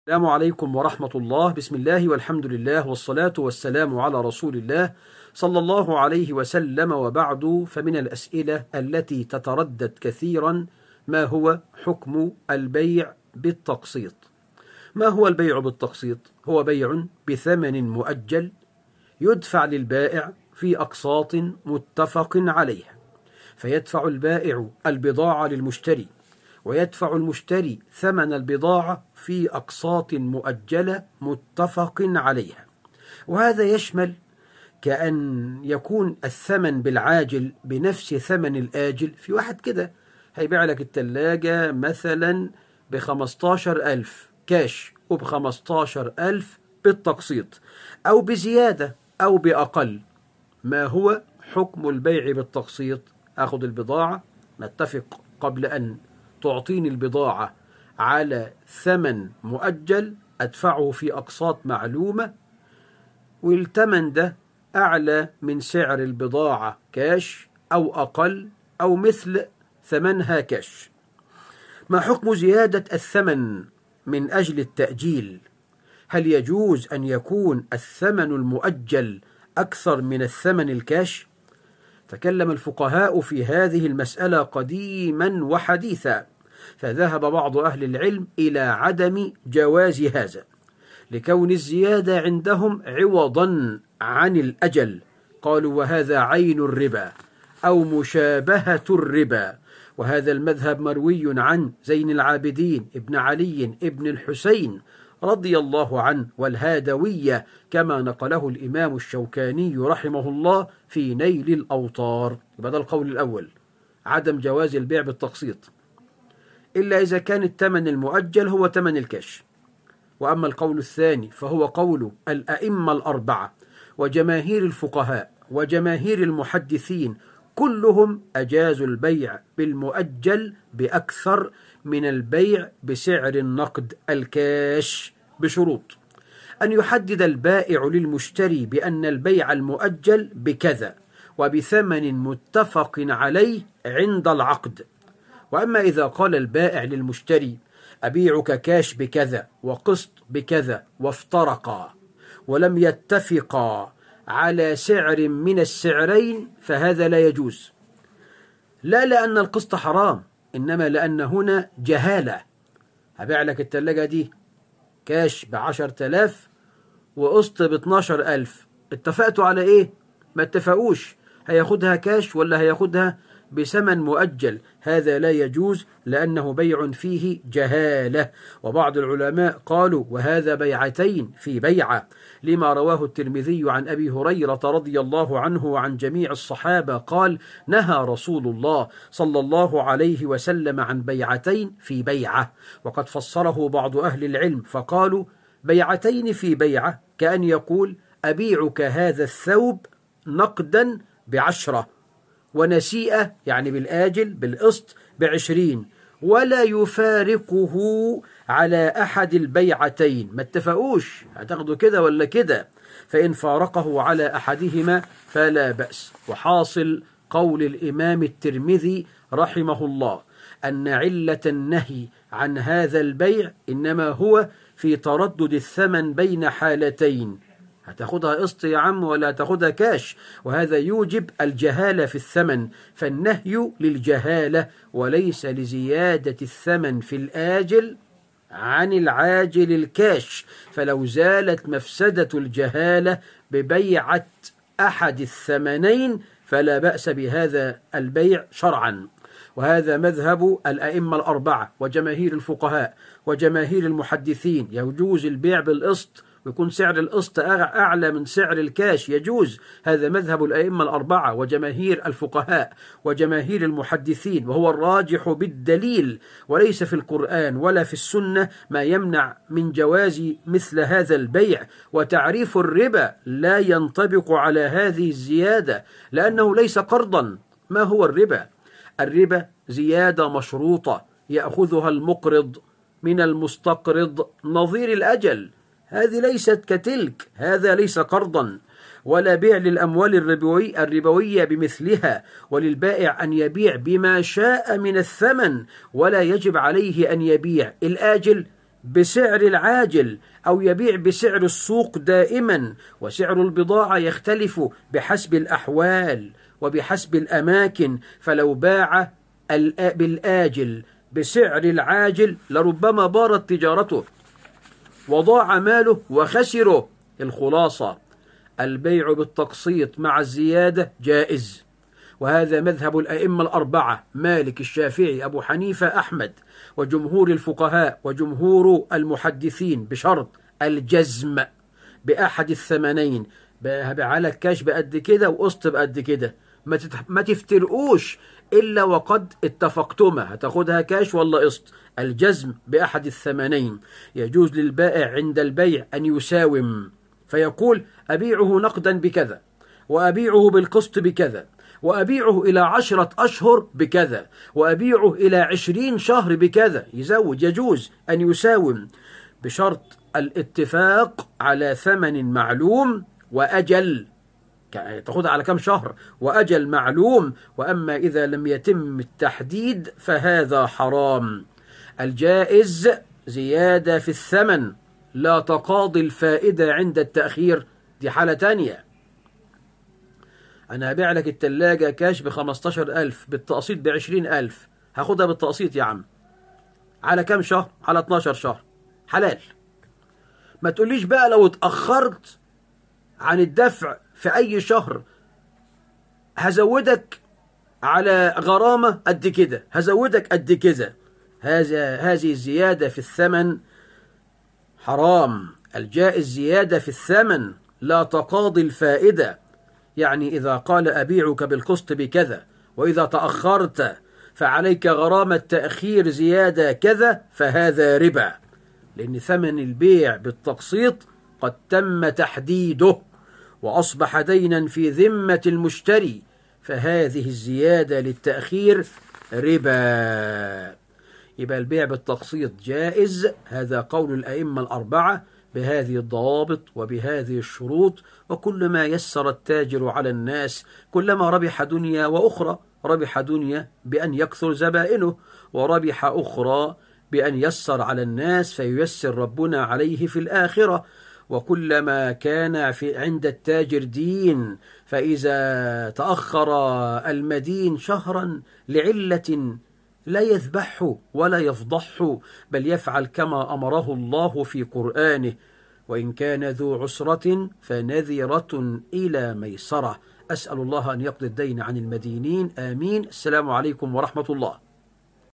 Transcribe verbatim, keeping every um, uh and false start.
السلام عليكم ورحمة الله. بسم الله والحمد لله والصلاة والسلام على رسول الله صلى الله عليه وسلم، وبعد. فمن الأسئلة التي تتردد كثيرا: ما هو حكم البيع بالتقسيط؟ ما هو البيع بالتقسيط؟ هو بيع بثمن مؤجل يدفع للبائع في أقساط متفق عليها، فيدفع البائع البضاعة للمشتري، ويدفع المشتري ثمن البضاعة في أقساط مؤجلة متفق عليها. وهذا يشمل كأن يكون الثمن بالعاجل بنفس ثمن الآجل. في واحد كده هيبيع لك التلاجة مثلا بخمستاشر ألف كاش وبخمستاشر ألف بالتقسيط، أو بزيادة أو بأقل. ما هو حكم البيع بالتقسيط؟ أخذ البضاعة، نتفق قبل أن تعطيني البضاعة على ثمن مؤجل أدفعه في أقساط معلومة، والثمن ده أعلى من سعر البضاعة كاش أو أقل أو مثل ثمنها كاش. ما حكم زيادة الثمن من أجل التأجيل؟ هل يجوز أن يكون الثمن المؤجل أكثر من الثمن الكاش؟ تكلم الفقهاء في هذه المسألة قديما وحديثا، فذهب بعض أهل العلم إلى عدم جواز هذا لكون الزيادة عندهم عوضا عن الأجل. قالوا وهذا عين الربا أو مشابهة الربا. وهذا المذهب مروي عن زين العابدين ابن علي ابن الحسين رضي الله عنه والهادوية، كما نقله الإمام الشوكاني رحمه الله في نيل الأوطار. يبقى ده القول الأول، عدم جواز البيع بالتقسيط إلا إذا كان الثمن المؤجل هو ثمن الكاش. وأما القول الثاني فهو قول الأئمة الأربعة وجماهير الفقهاء وجماهير المحدثين، كلهم أجازوا البيع بالمؤجل بأكثر من البيع بسعر النقد الكاش، بشروط: أن يحدد البائع للمشتري بأن البيع المؤجل بكذا وبثمن متفق عليه عند العقد. وأما إذا قال البائع للمشتري أبيعك كاش بكذا وقسط بكذا وافترقا ولم يتفقا على سعر من السعرين، فهذا لا يجوز، لا لأن القسط حرام، إنما لأن هنا جهالة. هبيع لك التلاجة دي كاش بعشر تلاف وقسط باثناشر ألف، اتفقتوا على إيه؟ ما اتفقوش، هياخدها كاش ولا هياخدها بثمن مؤجل؟ هذا لا يجوز لأنه بيع فيه جهالة. وبعض العلماء قالوا وهذا بيعتين في بيعة، لما رواه الترمذي عن أبي هريرة رضي الله عنه وعن جميع الصحابة قال: نهى رسول الله صلى الله عليه وسلم عن بيعتين في بيعة. وقد فسره بعض أهل العلم فقالوا بيعتين في بيعة كأن يقول أبيعك هذا الثوب نقدا بعشرة، ونسيئة يعني بالآجل بالقسط بعشرين، ولا يفارقه على أحد البيعتين. ما اتفقوش هتاخدوا كده ولا كده، فإن فارقه على أحدهما فلا بأس. وحاصل قول الإمام الترمذي رحمه الله أن علة النهي عن هذا البيع إنما هو في تردد الثمن بين حالتين: هتاخدها قسط يا عم ولا هتاخدها كاش، وهذا يوجب الجهالة في الثمن، فالنهي للجهالة وليس لزيادة الثمن في الآجل عن العاجل الكاش. فلو زالت مفسدة الجهالة ببيعة أحد الثمنين فلا بأس بهذا البيع شرعا. وهذا مذهب الأئمة الأربعة وجماهير الفقهاء وجماهير المحدثين. يجوز البيع بالقسط ويكون سعر القسط أعلى من سعر الكاش، يجوز. هذا مذهب الأئمة الأربعة وجماهير الفقهاء وجماهير المحدثين، وهو الراجح بالدليل، وليس في القرآن ولا في السنة ما يمنع من جواز مثل هذا البيع. وتعريف الربا لا ينطبق على هذه الزيادة لأنه ليس قرضا. ما هو الربا؟ الربا زيادة مشروطة يأخذها المقرض من المستقرض نظير الأجل، هذه ليست كتلك، هذا ليس قرضا. ولا بيع للأموال الربوي الربوية بمثلها، وللبائع أن يبيع بما شاء من الثمن، ولا يجب عليه أن يبيع الآجل بسعر العاجل أو يبيع بسعر السوق دائما، وسعر البضاعة يختلف بحسب الأحوال وبحسب الأماكن، فلو باع بالآجل بسعر العاجل لربما بارت تجارته وضاع ماله وخسره. الخلاصة: البيع بالتقسيط مع الزيادة جائز، وهذا مذهب الأئمة الأربعة: مالك، الشافعي، أبو حنيفة، أحمد، وجمهور الفقهاء وجمهور المحدثين، بشرط الجزم بأحد الثمنين، على الكاش بقد كده وقسط بقد كده، ما تفترقوش إلا وقد اتفقتما هتاخدها كاش ولا قسط. الجزم بأحد الثمنين. يجوز للبائع عند البيع أن يساوم، فيقول: أبيعه نقدا بكذا، وأبيعه بالقسط بكذا، وأبيعه إلى عشرة أشهر بكذا، وأبيعه إلى عشرين شهر بكذا. يزود. يجوز أن يساوم بشرط الاتفاق على ثمن معلوم وأجل، تاخدها على كم شهر وأجل معلوم. وأما إذا لم يتم التحديد فهذا حرام. الجائز زيادة في الثمن لا تقاضي الفائدة عند التأخير، دي حالة تانية. أنا هبيع لك التلاجة كاش بخمستاشر ألف، بالتقسيط بعشرين ألف، هاخدها بالتقسيط يا عم. على كم شهر؟ على اتناشر شهر، حلال. ما تقوليش بقى لو اتأخرت عن الدفع في أي شهر هزودك على غرامة قد كده، هزودك قد كده. هذا هذه الزيادة في الثمن حرام. الجائز زيادة في الثمن لا تقاضي الفائدة. يعني إذا قال أبيعك بالقسط بكذا، وإذا تأخرت فعليك غرامة تأخير زيادة كذا، فهذا ربا، لأن ثمن البيع بالتقسيط قد تم تحديده وأصبح دينا في ذمة المشتري، فهذه الزيادة للتأخير ربا. يبقى البيع بالتقسيط جائز، هذا قول الأئمة الأربعة بهذه الضوابط وبهذه الشروط. وكل ما يسر التاجر على الناس كلما ربح دنيا وأخرى. ربح دنيا بأن يكثر زبائنه، وربح أخرى بأن يسر على الناس فييسر ربنا عليه في الآخرة. وكلما كان في عند التاجر دين، فإذا تأخر المدين شهرا لعلة لا يذبحه ولا يفضحه، بل يفعل كما أمره الله في قرآنه: وإن كان ذو عسرة فنذرة إلى ميسرة. أسأل الله أن يقضي الدين عن المدينين، آمين. السلام عليكم ورحمة الله.